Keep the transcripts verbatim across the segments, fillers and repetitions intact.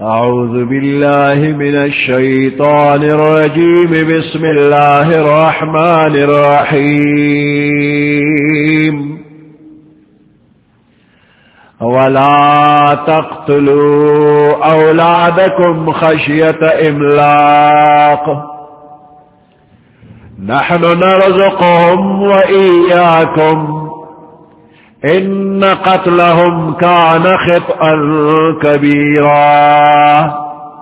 أعوذ بالله من الشيطان الرجيم بسم الله الرحمن الرحيم ولا تقتلوا أولادكم خشية إملاق نحن نرزقهم وإياكم إن قتلهم كان خطأ كبيرا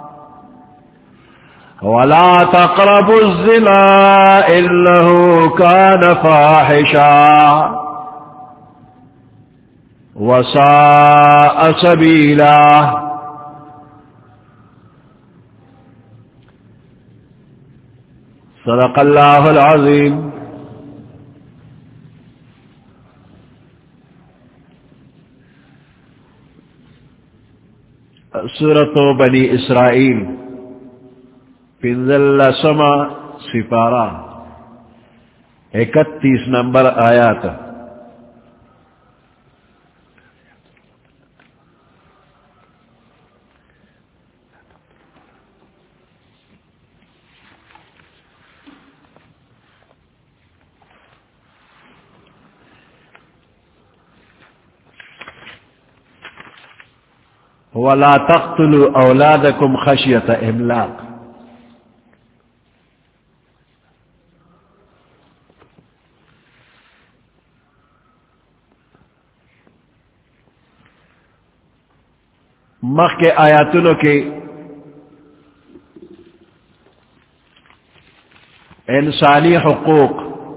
ولا تقربوا الزنا إنه كان فاحشا وساء سبيلا صدق الله العظيم. سورة بنی اسرائیل پنزل سما سپارہ اکتیس نمبر آیات. ولا تقتلوا اولادكم خشية املاق. مخ کے آیاتنوں کے انسانی حقوق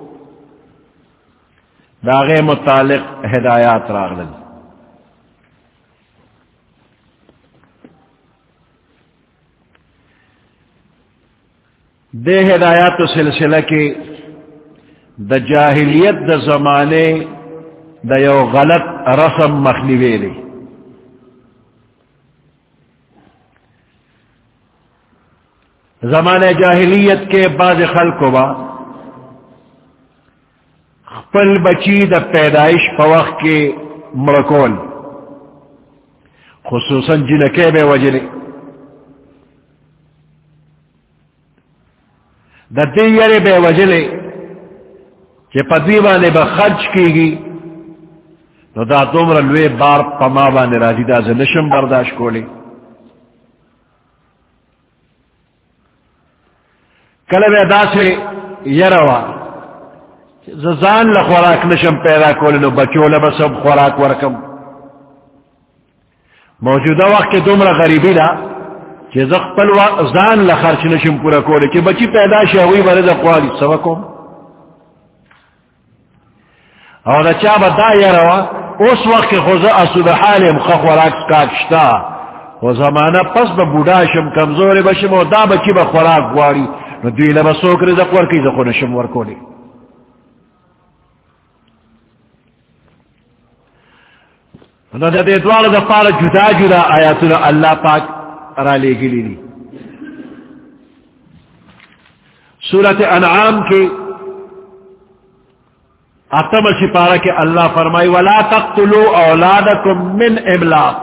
داغے متعلق ہدایات راغلن. دے ہدایات سلسلہ کی دا جاہلیت دا زمانے دا یو غلط رسم مخنیوے لی. زمانے جاہلیت کے بعض خلقوں با خپل بچی دا پیدائش پوخ کے مرکول خصوصاً جنکے بے وجلے دا دیارے بے وجلے کہ پدویوانے با خرچ کی گی نو دا دومر لوے بار پماوانے راجی دا زنشم برداشت کولی. کلب ادا سے یروا زان لخوراک نشم پیدا کولی نو بچو لبا سب خوراک ورکم. موجودہ وقت کے دومر غریبی دا کہ زخپل زان لخرچ نشم پورا کولے کہ بچی پیدا شاوی برد اقوالی سبکم. اور اچھا بدا یا روا اس وقت کے خوزا اسود حال مخخ وراک سکاکشتا و زمانہ پس با بودا شم کمزور بشم و دا بچی با خوراک گواری نو دوی لبا سوک رزق ورکی زخو نشم ورکولی. نو دا دیدوار دا پار جدا جدا آیاتنا اللہ پاک را لے گلی لی. سورت انعام کے اتم سپارہ کے اللہ فرمائی ولا تقتلوا اولادکم من املاق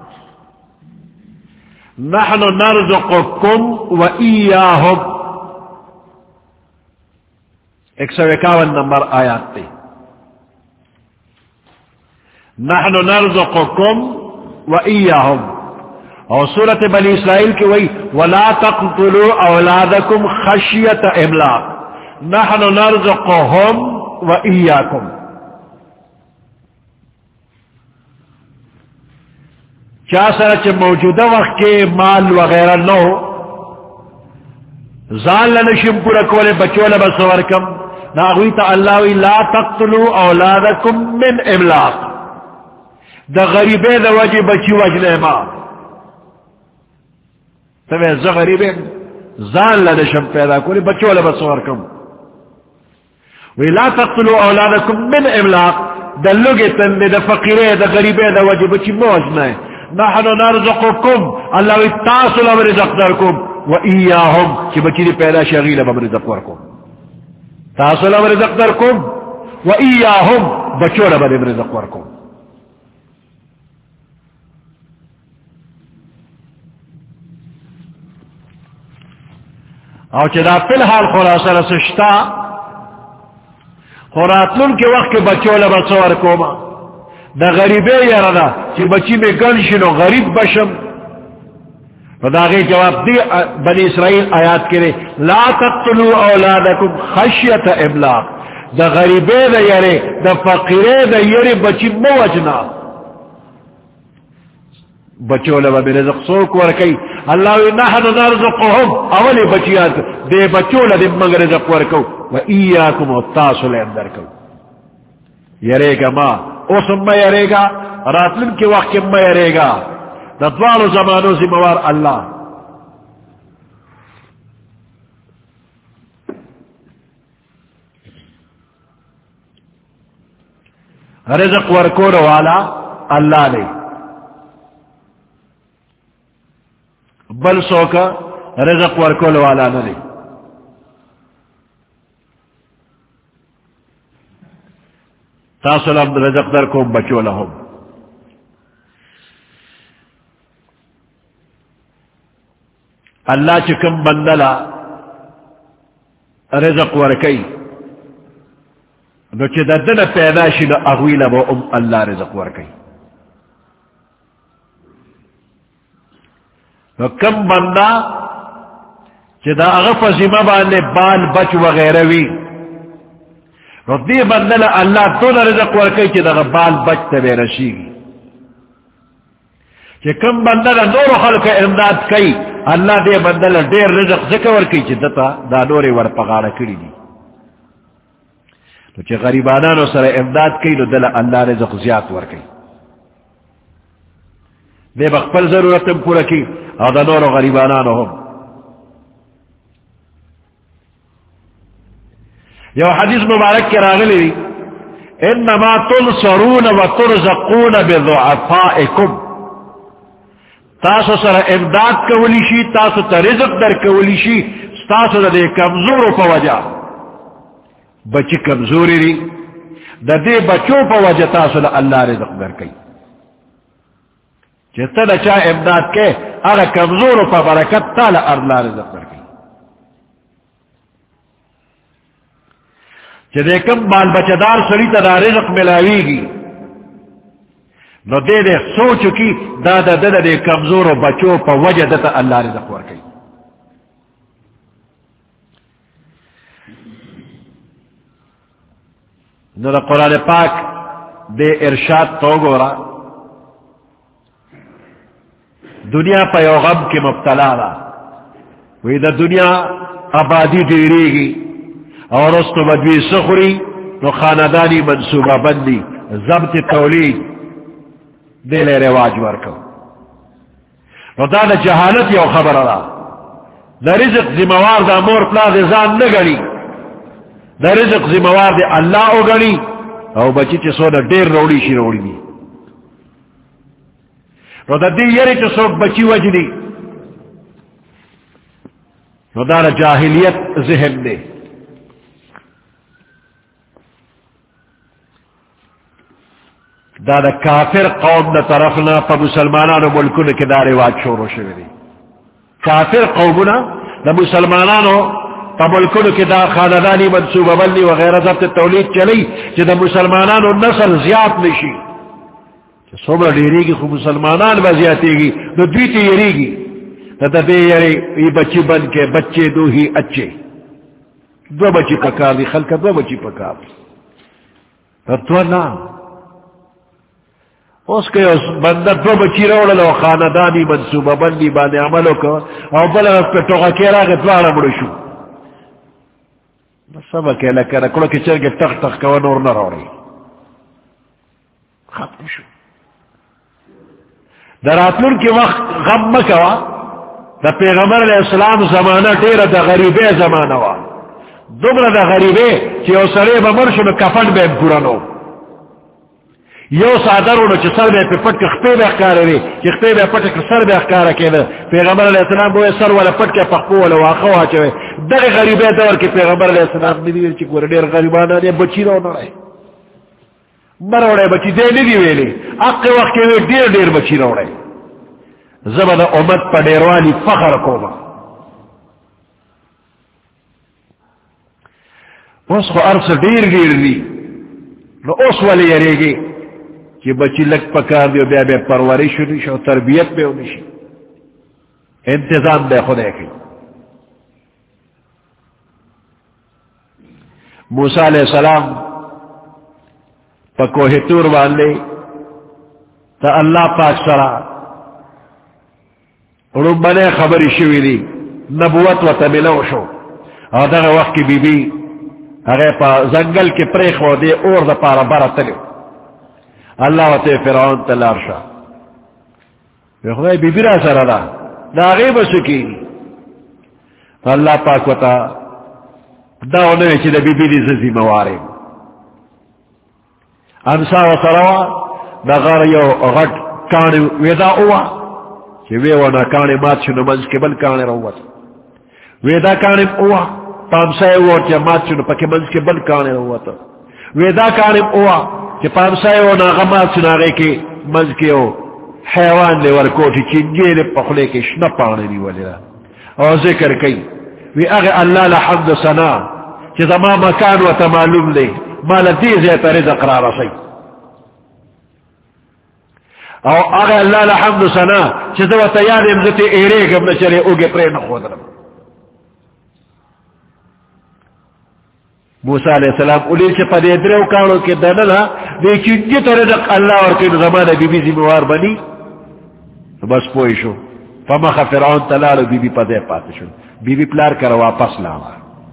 نحن نرزقکم و ایاہم. ایک سو اکاون نمبر آیات تے نحن نرزقکم و ایاہم. اور سورت بنی اسرائیل کی وہی ولا تقتلوا اولادکم خشیت املاق نحن نرزقهم و ایاکم. چا سرچ موجودہ وقت کے مال وغیرہ نو زان لنشم پورا کولے بچو لبسورکم ناغوی تا اللہ وی لا تقتلوا اولادکم من املاق دا غریبے دا وجہ بچی وجلے ما تمہیں ز غریبے زان لنشم پیدا کولے بچو لبسورکم. وی لا تقتلوا اولادکم من املاق دا لگے تندے دا فقیرے دا غریبے دا وجہ بچی موجنا ہے. نحن نرزقکم اللہ وی تاسو لب رزق درکم و ایاہم چی بچی دی پیدا شغیل بم رزق ورکم. تاسو لب رزق درکم و ایاہم بچو لب رزق ورکم. او چدا فی الحال خلاصہ رسشتا خوراتلن کے وقت کے بچوں لبا سور کوما دا غریبے یاردا چی بچی میں گنشنو غریب بشم فداغی جواب دی بنی اسرائیل آیات کرے لا تقتلوا اولادکم خشیت املاق دا غریبے دا یارے دا فقیرے دا یارے بچی موجنا بچوں لبا میں رزق سوک ورکی اللہ نحن نرزقهم اولی بچیات دے بچوں لدے منگ رزق ورکو و ایاکم التاسو لے اندر کو یرے گا ما اوسم ما یرے گا راتلن کے وقت ما یرے گا نطوال زمانو زموار اللہ رزق ورکو والا اللہ نے بل سو کا رزق ورکول والا نہ تاسلم رزق در کو بچو لہم اللہ چکم بندلا رزق ورکی نو چی ددن پیداشی نو اغویل با ام اللہ رزق ورکی نو کم بندہ چی دا اغف زیمہ بانے بال بچ وغیرہ وی نو دی بندل اللہ دون رزق ورکی چی دا بال بچ تبی رشیگی چی کم بندل نور خلق امداد کئی اللہ دے بندل دیر رزق ذکر ورکی چی دتا دا نوری ور پغارا کری دی تو چی غریبانانو سر امداد کئی نو دل اللہ رزق زیاد ورکی دے بخپل ضرورتم پورا کی او دا نور غریبانانو ہم یو حدیث مبارک کے راغلی انما تنصرون و ترزقون بضعفائکم تاسو سر امداد کولی شی تاسو تا رزق در کولی شی تاسو دا دے کمزورو پا وجہ بچی کمزوری ری دا دے بچو پا وجہ تاسو دا اللہ رزق در کئی چہتا دا چاہ امداد کے اگر کمزورو پا برکت تالا اللہ رزق در کئی چہ دے کم بال بچدار سری تا دا رزق ملاوی گی نو دے دے سوچو کی دا دا دا دے کمزور و بچو پا وجہ دتا اللہ رزق ورکی نو دا قرآن پاک دے ارشاد تو گورا دنیا پا یو غم کی مبتلا دا وی دا دنیا آبادی دیری گی اور اس تو بدوی سخری نو خاندانی منصوبہ بندی ضبط تولید دل رواج ورکو نو دا دا جہالت یو خبر را دا رزق زموار دا مور پلا دے زان نگنی دا رزق زموار دے اللہ او گنی او بچی چی سو دا دیر روڑی شی روڑی دی نو دا دی یری چی سو بچی وجنی نو دا دا جاہلیت ذہن دے دا دا کافر قوم دا طرفنا پا مسلمانانو ملکون کے دا رواج شورو شوی کافر قومنا دا مسلمانانو پا ملکون کے دا خاندانی منصوبہ بندی وغیرہ ضبط تولید چلی چی دا مسلمانانو نسل زیاد نشی چی سومر دیری گی خو مسلمانان بزیاتی گی دو دویتی یری گی دا دا دے یری ای بچی بن کے بچے دو ہی اچھے دو بچی پکار دی خلق دو بچی پکار دی دو نام اس کے اس بندہ دو بچی روڑا لو خاندانی منصوبہ بندی بانے عملو کو او بلا اس پہ توقع کیرا گے دوارا مڑشو سبا کہ لکہ رکڑو کی چرگے تخ تخ کوا نور نہ روڑی ختم شو در آتلون کی وقت غم مکوا دا پیغمبر علیہ السلام زمانہ دیر دا غریبے زمانہ وا دمرا دا غریبے چی او سرے بمرشو نو کفن بے پورانو یو سادر انو چی سر بے پی پٹ کے خپے بے اخکار رہی چی خپے بے پٹ کے سر بے اخکار کے دا پیغمبر علیہ السلام بوئے سر والا پٹ کے پخپو والا واقع ہوا چوئے در غریبے دور کی پیغمبر علیہ السلام ندی چی کور دیر غریبانا دیا بچی رو نرائے مروڑے بچی دے ندی ویلے اقی وقت کے دیر دیر بچی روڑے زبد امت پا دیروانی فخر کوما اس کو عرص دیر دیر دی نو اس والی یرے گی کہ بچی لگ پکار دیو بیا بیا پرورش نیش و تربیت بے نیش انتظام دے خودے کی موسیٰ علیہ السلام پا کوہ تور والے تا اللہ پاک سرا رم بنے خبری شوی دی نبوت و تملو شو اور در وقت کی بی بی اگر پا زنگل کے پریخ و دے اور دا پارا بارا تلیو اللہ و تے فرعون تلار شا خدای بی بی را سر دا دا غیب سکی اللہ پاک و تا دا انہوی چی دا بی بی دی ززی مواریم انسا و سروا دا غار یو غٹ کانی ویدا اوا چی ویوانا کانی مات شنو منز کے بل کانی روت ویدا کانی اوا پامسای اوا چی مات شنو پاکی منز کے بل کانی روت ویدا کانی اوا چی پامسای اوا غمات شنو آگے کی منز کے او حیوان لے ورکوٹی چنجے لے پخلے کے شنا پانی دی ولی را اور ذکر کئی وی اغی اللہ لحمد سنا چی زما مکان و تمالوم لے مالا دیزے تا رزق را رسی او اغی اللہ لحمد سنا چی زوا تیار امزتی ایرے گم نچلے اوگے پرے نخود رم موسیٰ علیہ السلام اولی چی پا دیدرے کانو کے دنلا دی چنجی تا رزق اللہ ورکن زمان بی بی زموار بنی بس پوئی شو فمخ فرعون تلالو بی بی پا دے پاتے شو بی بی پلار کر واپس لاوا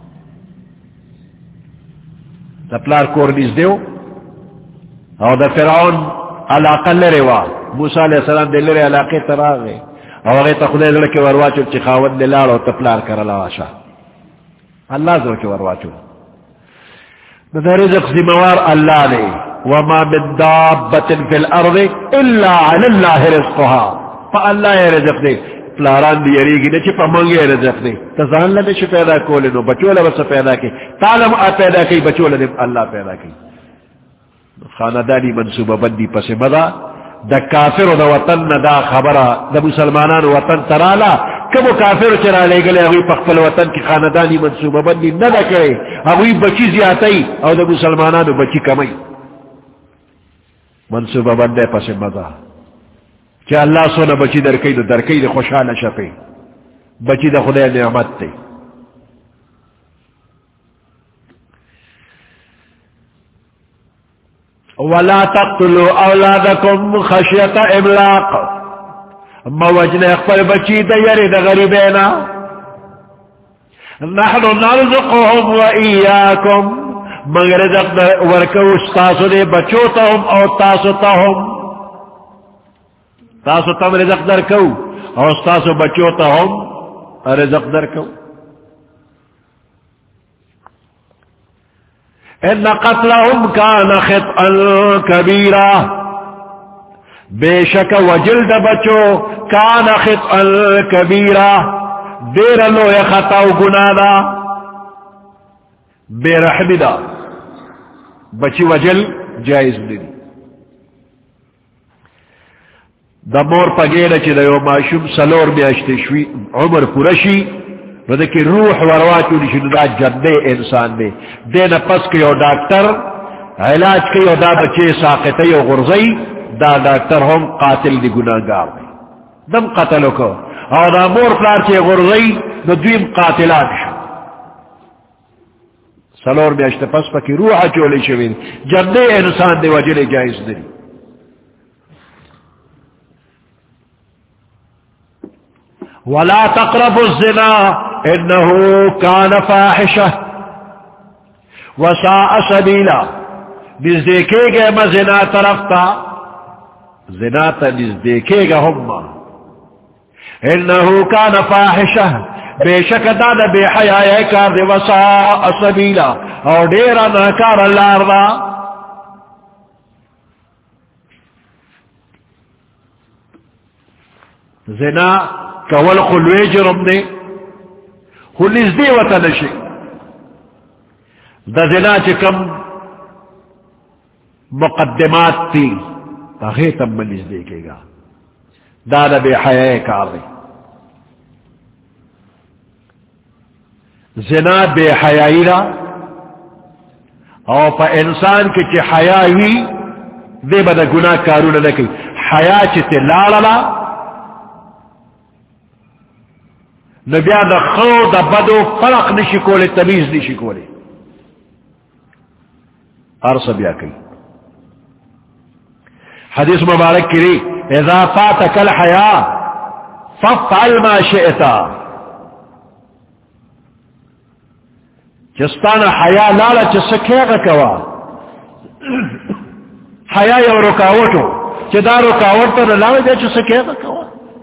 دا پلار کور نیز دیو او دا فرعون علاقہ لرے وا موسیٰ علیہ السلام دے لرے علاقے تراغے او اغیط خدای لڑکے ورواچو چی خاون دے لارو تا پلار کر لاواشا اللہ زرکے ورواچو دا رزق زموار اللہ لے وما من دابت فی الارض الا علی اللہ رزقها فا اللہ رزق دے پلاران دی یریگی نے چپا منگے رزق دے تزان لنے چھ پیدا کولے نو بچولا بس پیدا کی تعلم آ پیدا کی بچولا نے اللہ پیدا کی خاندانی منصوبہ بندی پس مدا دا کافر دا وطن دا خبرہ دا مسلمانان وطن ترالا کبو کافر چرا لے گلے اگوی پخپل وطن کی خاندانی منصوبہ بندی ندا کرے اگوی بچی زیادتی او دا مسلمانان بچی کمی منصوبہ بندے پس مدا کہ اللہ سونا بچی درکئی دو درکئی دو خوشحال شپے بچی دا خدا نعمت تے ولا تقتلوا اولادکم خشیت املاق موجن اخبر بچی دا یری دا غریبینا نحن نرزقهم و ایاکم مگر رزق ورکو استاسو دے بچوتا ہم او تاسو تا ہم تاسو تم رزق در کو اور تاسو بچوتا ہم رزق در کو ان قتلهم كان خطئا كبيرا بے شک وجلد بچو كان خطئا كبيرا دیر لو یا خطا و گناہ دا بے رحمی دا بچی وجل جائز دی دا مور پگینا چی دا یو معشوم سلور میاشتے شوی عمر پورشی نو دا کی روح ورواچو نشنو دا جندے انسان دے دینا پس که یو ڈاکٹر علاج که یو دا بچے ساقتے یو غرزی دا ڈاکٹر ہم قاتل دی گناہگار دے دم قتلو کو اور دا مور پلار چے غرزی نو دویم قاتلان شو سلور میاشتے پس پکی روح چولی شوی جندے انسان دے وجل جائز دی ولا تقربوا الزنا انه كان فاحشة وساء سبيلا نزدیکے گئے میں زنا طرف تا زنا تا نزدیکے گا ہم انه كان فاحشة بے شک دادا بے حیاء کار دے وساء سبیلا اور دیرا ناکار اللہ ارضا زنا کول خلوی جرم دے خلیز دے وطا نشی دا زنا چکم مقدمات تی تغیتم ملیز دے کے گا دادا بے حیاء کار دے زنا بے حیائی را او پا انسان کی چی حیاوی دے با دا گناہ کارون نکی حیا چی تی لاللا نبیا دا خو دا بدو فرق نشی کولے تمیز نشی کولے عرص بیا کئی حدیث مبارک کری اذا فاتک الحیا ففعل ما شئتا چستانا حیا لالا چسکیغا کوا حیا یو رکاوٹو چی دا رکاوٹو لالا دیا چسکیغا کوا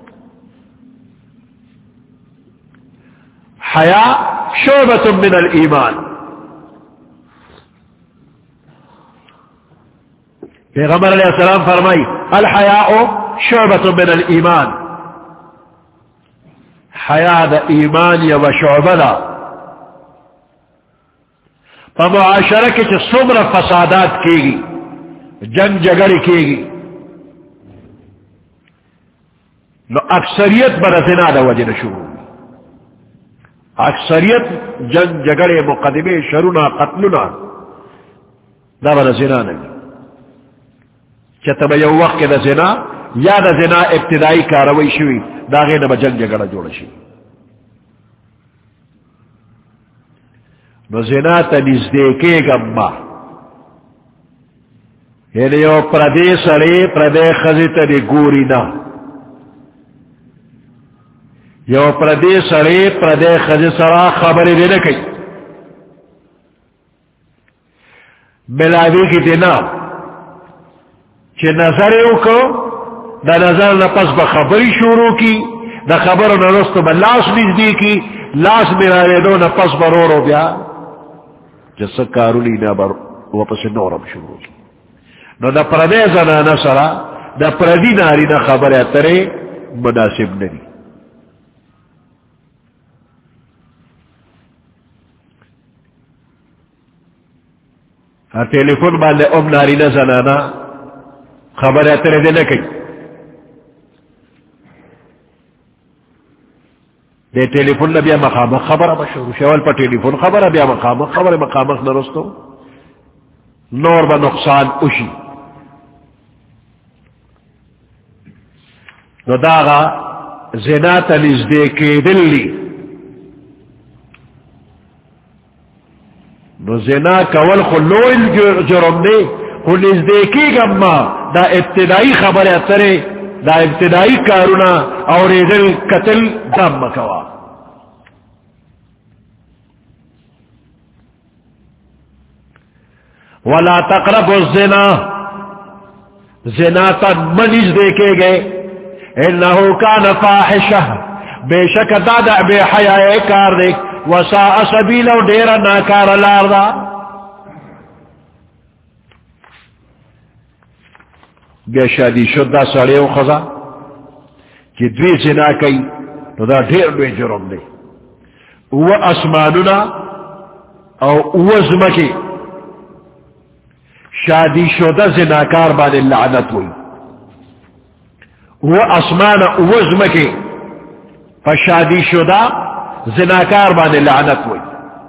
حیا شعبت من الایمان پیغمبر علیہ السلام فرمائی الحیاء شعبت من الایمان حیا دا ایمان یا و شعبہ دا پا معاشرہ کے چھ سمر فسادات کی گی جنگ جگڑی کی گی نو اکثریت بر زنا دا وجہ شروع اکثریت جنگ جگڑے مقدمے شرونا قتلنا دا بر زنا نگی چتب یو وقت دا زنا یا دا زنا ابتدائی کاروی شوی دا غیر با جنگ جگڑا جوڑا شوی نو زنا تا نزدیکے گا یعنی یو پردے سڑے پردے خزی تا دی گوری نا یو پردے سڑے پردے خزی سرا خبری دینا کئی ملاوی کی دینا چی نظر او کو دا نظر نپس بخبری شروع کی دا خبر نرستو با لاس نزدی کی لاس میرا ریدو نپس برورو بیا جس کارولی نا بر واپس نورم شروع کی نو دا پردے زنانا سرا دا پردی ناری نا خبر اترے مناسب نری ٹیلیفون باندے ام ناری نا زنانا خبر اترے دے نہ کئی دے ٹیلی فون بیا مقام خبر بشور شوال پر ٹیلی فون خبر بیا مقام خبر مقام نرستو نور با نقصان اشی نو داغا زنا تنزدے کے دلی نو زنا کول خلوئل جرم دے خو نزدے کی گما دا ابتدائی خبر اترے دا ابتدائی کارونا اور ادھر قتل دم مکوا ولا تقربوا الزنا زنا تا منیز دیکھے گئے انہو کان فاحشہ بے شک دادا بے حیاء کار دے وساء سبیلا ڈیرا ناکار لار دا بیا شادی شدہ سڑے و خزا کہ دوی زنا کئی تو دا ڈھیر دوی جرم دے او اسمانونا او او زمکی شادی شدہ زناکار بانے لعنت ہوئی او اسمان او زمکی پا شادی شدہ زناکار بانے لعنت ہوئی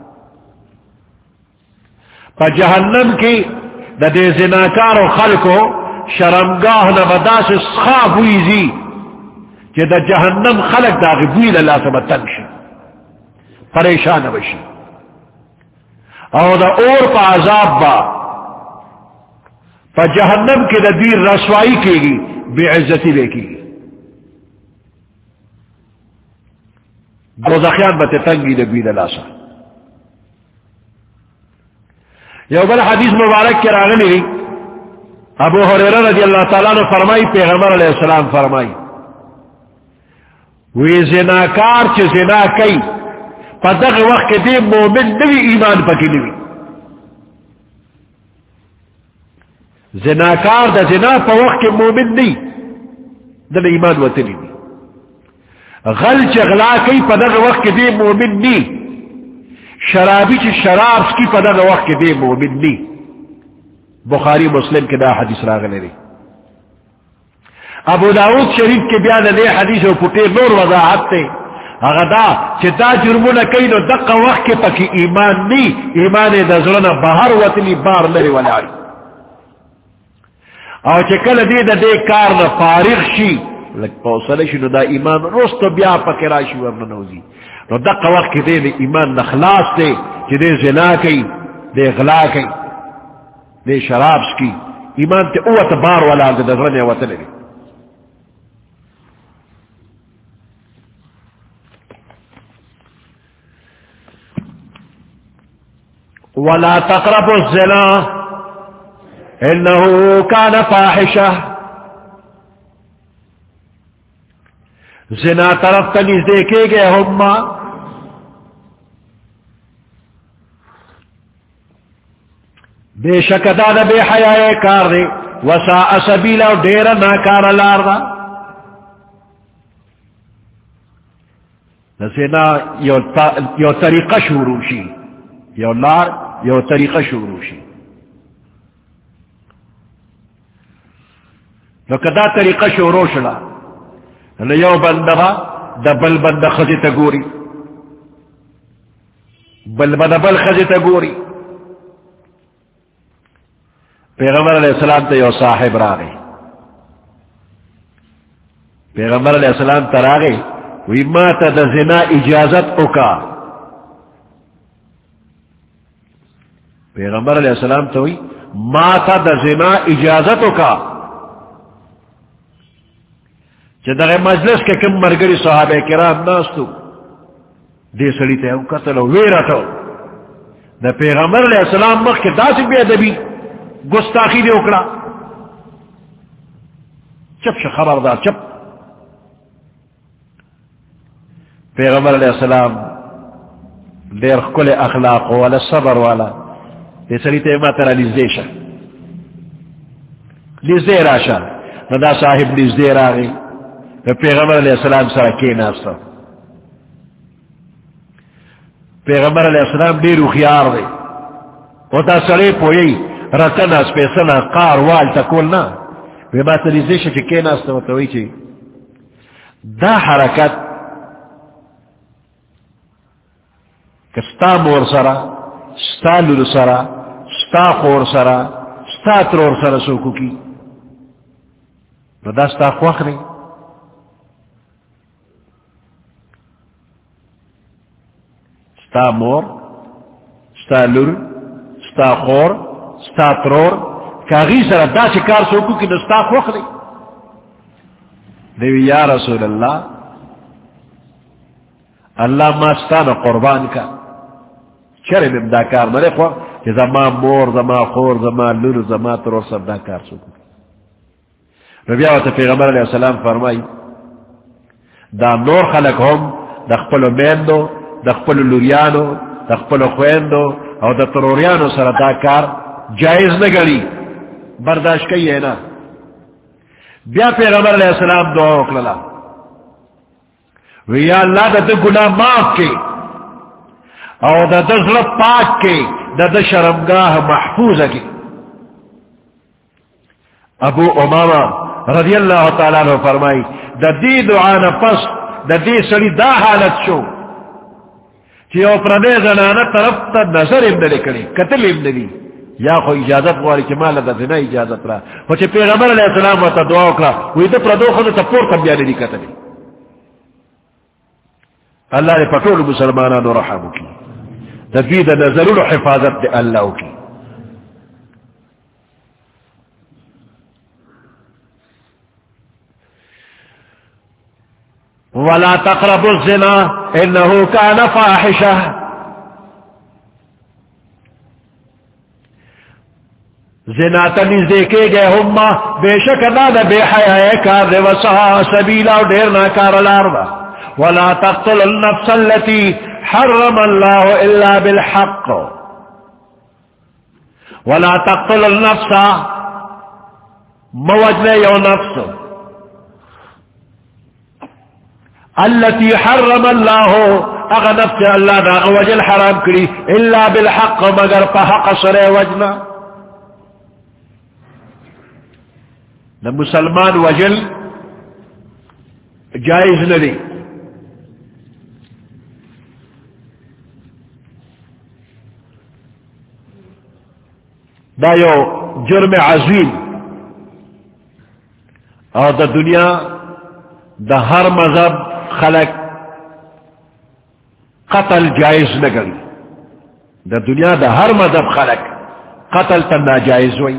پا جہنم کی دا دے زناکار و خلقو شرمگاہ نبدا سے سخاف ہوئی زی کہ دا جہنم خلق دا غبویل اللہ سبا تنشی پریشان بشی اور دا اور پا عذاب با پا جہنم کے دا دیر رسوائی کی گی بے عزتی لے کی گی دوزخیان بتے تنگی دا بیل اللہ سا یو بل حدیث مبارک کے راغلی ابو ہریرہ رضی اللہ تعالیٰ نے فرمائی پیغمبر علیہ السلام فرمائی وی زناکار چھ زنا کئی پا دغ وقت کے دے مومن نوی ایمان پکی نوی زناکار دا زنا پا وقت کے مومن نی دن ایمان وطنی نی غل چھ غلا کئی پا دغ وقت کے دے مومن نی شرابی چھ شراب کی پا دغ وقت کے دے مومن نی بخاری مسلم کے دا حدیث راغلے رہی ابو داود شریف کے بیان دے حدیث و پٹے نور وضاحت تے اغدا چتا جرمونا کئی نو دقا وقت کے پکی ایمان نی ایمان دزلنا بہر وطنی بار لری ولائی او چکل دی دا دے کارنا فارغ شی لک پوصلشی نو دا ایمان روستو بیا پکی راشی ورننوزی نو دقا وقت دے دے ایمان نخلاص دے چی دے زنا کئی دے غلا کئی دے شرابس کی ایمان تے اوت بار والا دے دزلن وطن دی ولا تقربوا الزنا انه كان فاحشة زنا طرف تنیز دیکھے گئے ہما بے شک دادا بے حیاء کار دے وساء سبیلا و دیر ناکار لار دا زنا یو طریقہ شروع شی یو لار یو طریقہ شروع شی نو کدا طریقہ شروع شلا نو یو بندبا دا بل بند خزی تا گوری بل بند بل خزی تا گوری پیغمبر علیہ السلام تا یو صاحب راگی پیغمبر علیہ السلام تا راگی وی ما تا دا زنا اجازت اکا پیغمبر علیہ السلام تو ہوئی ما تا دا زنا اجازتو کا چہ دا مجلس کے کم مرگری صحابہ کرام ناستو دے سڑی تے او قتلو ویراتو دا پیغمبر علیہ السلام مخ کے دا سی بے ادبی گستاخی دے اکڑا چپ شا خبردار چپ پیغمبر علیہ السلام دیر کل اخلاق والا صبر والا یہ سری تے ما ترا لزدے شا لزدے راشا ندا صاحب لزدے را گئی پیغمبر علیہ السلام سارا کے ناستا پیغمبر علیہ السلام دیرو خیار دے و تا سرے پوئی رتنا سپیسنا قار وال تکولنا وی ما ترا لزدے شا چی کے ناستا و توی چی دا حرکت کستا مور سرا ستا لول سرا ستا خور سرا ستا ترور سرا سوکو کی نو دا ستا خوخ نہیں ستا مور ستا لول ستا خور ستا ترور کاغی سرا دا چکار سوکو کی نو ستا خوخ نہیں دیوی یا رسول اللہ اللہ ما ستا نا قربان کا چرے میں دا کار مرے خواہ کہ زما مور زما خور زما لور زما ترور سب دا کار سکو ربیعوت پیغمبر علیہ السلام فرمائی دا نور خلق ہم دا خپلو میندو دا خپلو لوریانو دا خپلو خویندو او دا تروریانو سر دا کار جائز نگلی برداشت کئی ہے نا بیا پیغمبر علیہ السلام دعا اکللا وی یا اللہ دا دا گناہ معاف کی او دا دزل پاک کے دا دا شرمگاہ محفوظ کی ابو امامہ رضی اللہ تعالیٰ عنہ فرمائی دا دی دعانا پس دا دی سڑی دا حالت شو چی او پرنے زنانا طرف تا نظر امدلے کری قتل امدلی یا خو اجازت واری چی مالا دا زنا اجازت را و چی پیغمبر علیہ السلام و تا دعا اکلا وی دا پردو خود تا پور تنبیانے دی قتلی اللہ نے پٹول مسلمانانو رحمو کی تفید نظرون حفاظت دے اللہ کی ولا تقربوا الزنا انه كان فاحشة زنا تنیز دیکھے گئے ہما بے شک دادا بے حیاء کار دے وسعا سبیلا و دیرنا کار الارض ولا تقتل النفس التي حرم الله الا بالحق ولا تقتل النفس موجنے یو نفس التي حرم الله اغا نفس اللہ دا وجل حرام کری الا بالحق مگر پا حق سرے وجنا نہ مسلمان وجل جائز نہیں دا یو جرم عظیم اور دا دنیا دا ہر مذہب خلق قتل جائز نہ گئی. دا دنیا دا ہر مذہب خلق قتل تا ناجائز ہوئی.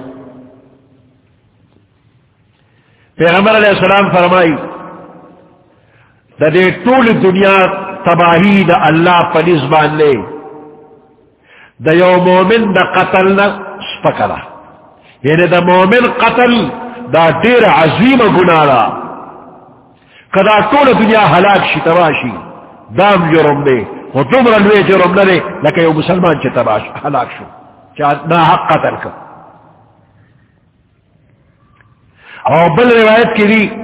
پیغمبر علیہ السلام فرمائی دا دے طول دنیا تباہی دا اللہ پنیز بان لے دا یو مومن دا قتل نا سپکلا, یعنی دا مومن قتل دا دیر عظیم گناہ را, کدا طول دنیا ہلاک شی تباشی دام جرم دے و دمرا لوے جرم نہ دے لکہ یو مسلمان چی تباش ہلاک شو چاہ نا حق قتل کا. اور بل روایت کی دی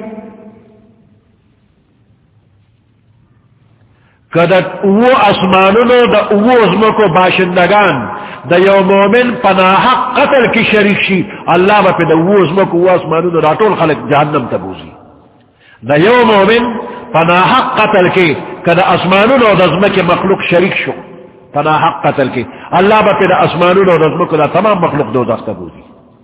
کدا او اسمانونو دا او ازمو کو باشندگان دا یو مومن پناہ قتل کی شریک شی, اللہ با پی دا او ازمو کو او اسمانونو دا طول خلق جہنم تبوزی. دا یو مومن پناہ قتل کی کدا اسمانونو دا ازمو کے مخلوق شریک شو پناہ قتل کی, اللہ با پی دا اسمانونو دا ازمو کو دا تمام مخلوق دو دست تبوزی.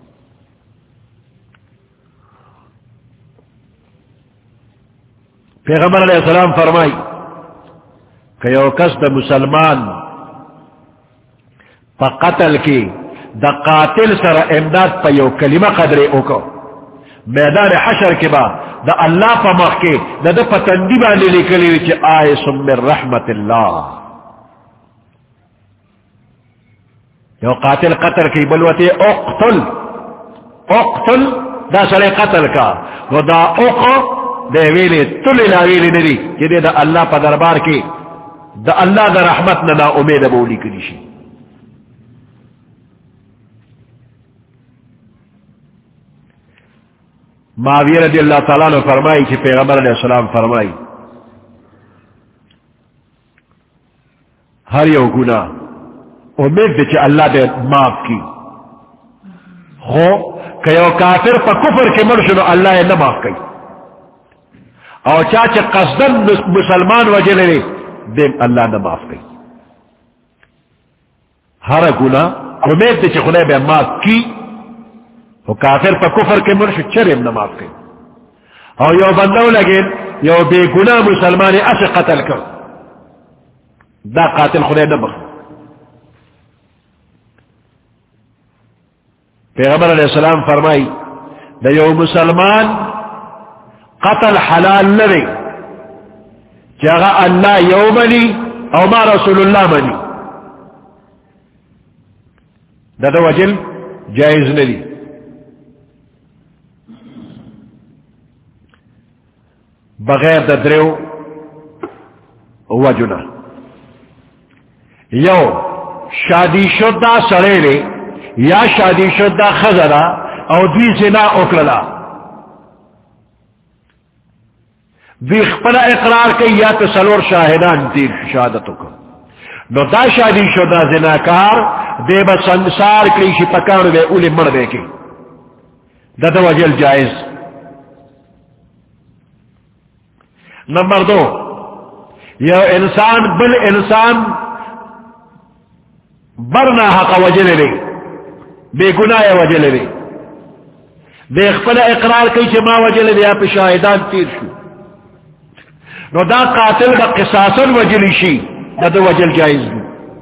پیغمبر علیہ السلام فرمائی کہ یو کس دا مسلمان پا قتل کی دا قاتل سر امداد پا یو کلمہ قدر اوکو, میدان حشر کے با دا اللہ پا مخ کے دا دا پتندی باندے لکلی وچ آئسم من رحمت اللہ. یو قاتل قتل کی بلوتی اقتل اقتل دا سر قتل کا و دا اوکو دے ویلے تلی لا ویلے ندی کہ دے دا اللہ پا دربار کی دا اللہ دا رحمت نا امید بولی کنیشی. معاویہ رضی اللہ تعالیٰ نے فرمائی کہ پیغمبر علیہ السلام فرمائی ہر یو گناہ امید دے چھ اللہ دے معاف کی, خو کہ یو کافر پا کفر کے مرشنو اللہ نہ معاف کی, اور چاچے قصدن مسلمان وجہ لے دیم اللہ نہ معاف کی. ہر گناہ امید دے چھ خدا بے معاف کی, وہ کافر پا کفر کے مرش چرم نہ معاف کی. اور یو بندو لگے یو بے گناہ مسلمان اس قتل کر دا قاتل خدا نہ بخ. پیغمبر علیہ السلام فرمائی دا یو مسلمان قتل حلال لرے جگہ اللہ یو منی او ما رسول اللہ منی دا دا وجل جائز نلی. بغیر دا دریو وجنا یو شادی شدہ سڑے لے یا شادی شدہ خزرہ او دوی زنا اکرلا دوی خپلا اقرار کئی یا تسلور شاہدان دیر شہادتو کو نو دا شادی شدہ زناکار دے با سنسار کئی شی پکانو بے اولی مر دے کی دا دا وجل جائز. نمبر دو یہ انسان بل انسان برنا حق وجل لے بے گناہ وجل لے دے خپلا اقرار کئی چھ ما وجل لے یا پہ شاہدان تیر شو نو دا قاتل دا قصاصا وجلی شی دا دا وجل جائز دی.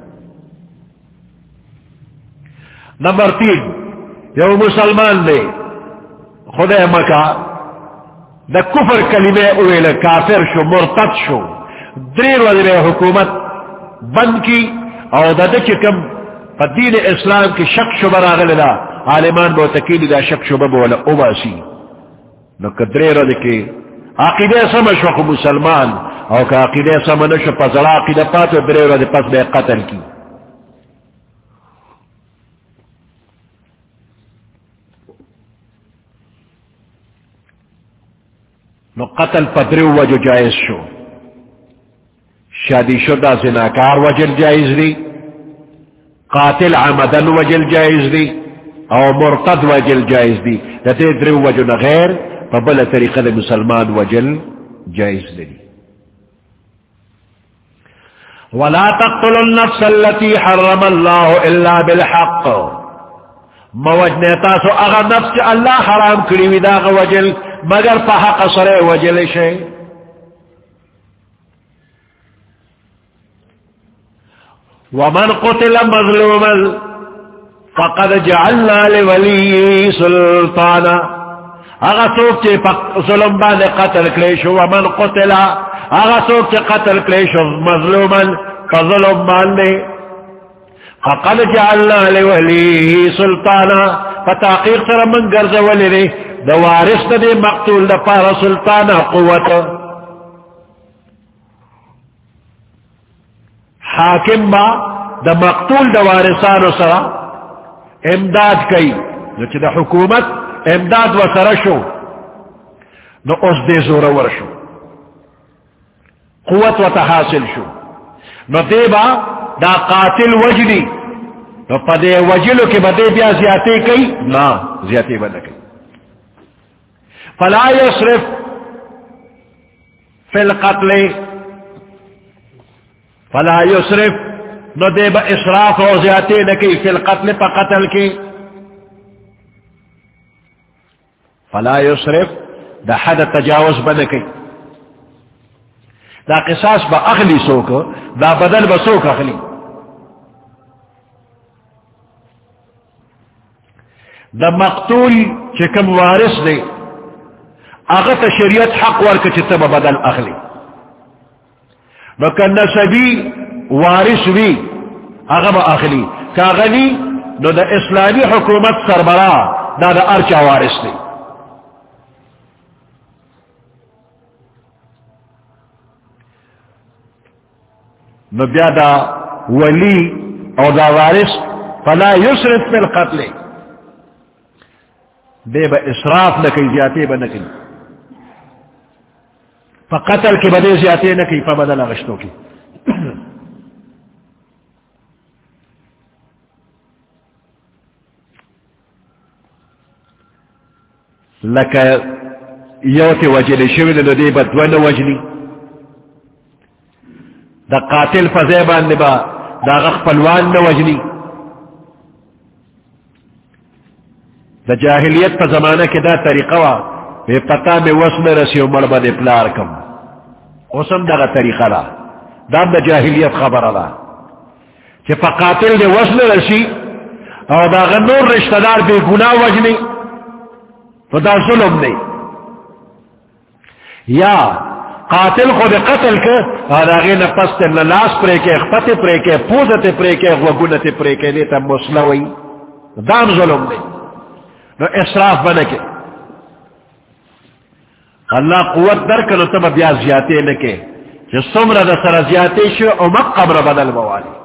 نمبر تین یو مسلمان دے خدا مکہ دا کفر کلمہ اویل کافر شو مرتد شو دریر وزیر حکومت بند کی او دا دا چکم پا دین اسلام کی شک شو براغل دا عالمان بو تکیلی دا شک شو ببولا اوباسی نو کدریر وزیر کی عقیدہ سمشو خو مسلمان او کہ عقیدہ سمنشو پس عقیدہ پاتو دریر وزیر پس بے قتل کی. نو قتل پدریو وجو جائز شو, شادی شدہ زناکار وجل جائز دی, قاتل عمدن وجل جائز دی, او مرتد وجل جائز دی. دے دریو وجو نغیر فبلا طریقہ دے مسلمان وجل جائز دی. ولا تقتلوا النفس التي حرم الله الا بالحق موجنے تاسو اغا نفس چا اللہ حرام کریوی داغ وجل مگر پا حق سر وجل شے. ومن قتل مظلوما فقد جعلنا لولی سلطانا اغا سوک چے ظلم بانے قتل کلیشو. ومن قتل اغا سوک چے قتل کلیشو مظلوما فظلم بانے فقد جعلنا لولی سلطانا فتاقیق سر من گرز ولی دے دا وارث دے مقتول دا پارا سلطانا قوت. حاکم با دا مقتول دا وارثانو سرا امداد کئی نو چی دا حکومت امداد و سرشو نو اس دے زور ورشو قوت و تحاصل شو نو دے با دا قاتل وجلی نو پا دے وجلو کی با دے بیا زیادے کئی نا زیادے با نکی. فلا یصرف فی القتل فلا یصرف نو دے با اسراف و زیادے نکی فی القتل پا قتل کی. فلا یصرف دا حد تجاوز بنکی دا قصاص با اخلی سوک دا بدل با سوک اخلی. دا مقتول چکم وارث دے اغت شریعت حق ورک چتب بدل اخلی. نو نسبی وارث وی اغب اخلی کاغنی نو دا اسلامی حکومت سربراہ دا دا ارچا وارث دے. نو بیا دا ولی او دا وارث فلا یسرف فی القتل دے با اسراف نکی زیادے با نکی پا قتل کی بدے زیادے نکی پا بدل غشتوں کی. لکا یوتی وجلی شوی نو دے با دون وجلی دا قاتل فزیبان نبا دا غخ پلوان نوجنی. دا جاہلیت پا زمانہ کی دا طریقہ وا بے پتا میں وسن رسی و مربا دے پلار کم اسم دا طریقہ دا دا دا جاہلیت خبر دا کہ پا قاتل دے وسن رسی او دا غنور رشتہ دار بے گناہ وجنی تو دا ظلم نہیں. یا قاتل خود قتل کے آداغی نفس تے لاس پرے کے اخپت پرے کے پوزت پرے کے وگنت پرے کے دیتا مسلوی دام ظلم دے. نو اسراف بنکے اللہ قوت در کنو تب بیا زیادے نکے جو سمر دا سر زیادے شو او مقبر بدل بوالی.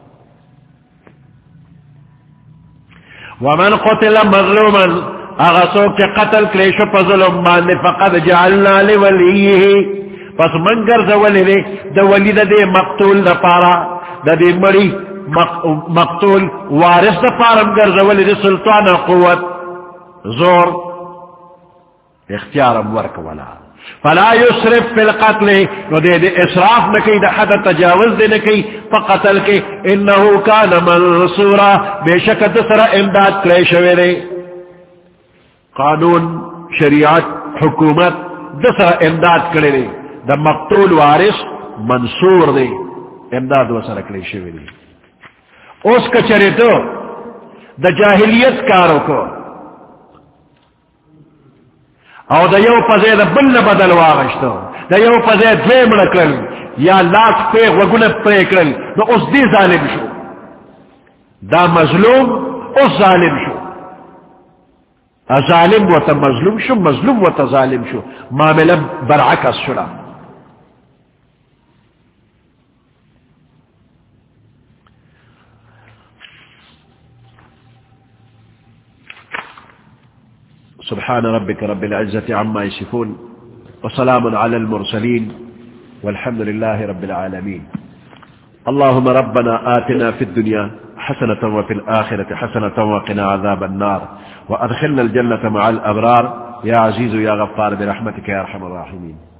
ومن قتل مظلوما اغسوک کے قتل کلیشو پا ظلم مانے فقد جعلنا لولیه پس منگر دا ولی دے دا ولی دا دے مقتول دا پارا دا دے مری مقتول وارث دا پارا منگر دا ولی دے سلطان قوت زور اختیار ورک ولا. فلا یسرف فی القتل نو دے دے اسراف نکی دا حد تجاوز دے نکی پا قتل کے انہو کان منصورا بے شک دسر امداد کلیشوے دے. قانون شریعت حکومت دسر امداد کرے دے دا مقتول وارث منصور دے امداد وسر کلیشوے دے. اس کا چرے تو دا جاہلیت کارو کو او دا یو پزے دا بل بدل واغشتو دا یو پزے دویم لکل یا لاکھ پیغ وگن پریکل دا اس دی ظالم شو دا مظلوم اس ظالم شو. ظالم و تا مظلوم شو مظلوم و تا ظالم شو معاملہ برعکس شلا. سبحان ربك رب العزة عما يصفون وسلام على المرسلين والحمد لله رب العالمين. اللهم ربنا آتنا في الدنيا حسنة وفي الآخرة حسنة وقنا عذاب النار وأدخلنا الجنة مع الأبرار يا عزيز يا غفار برحمتك يا أرحم الراحمين.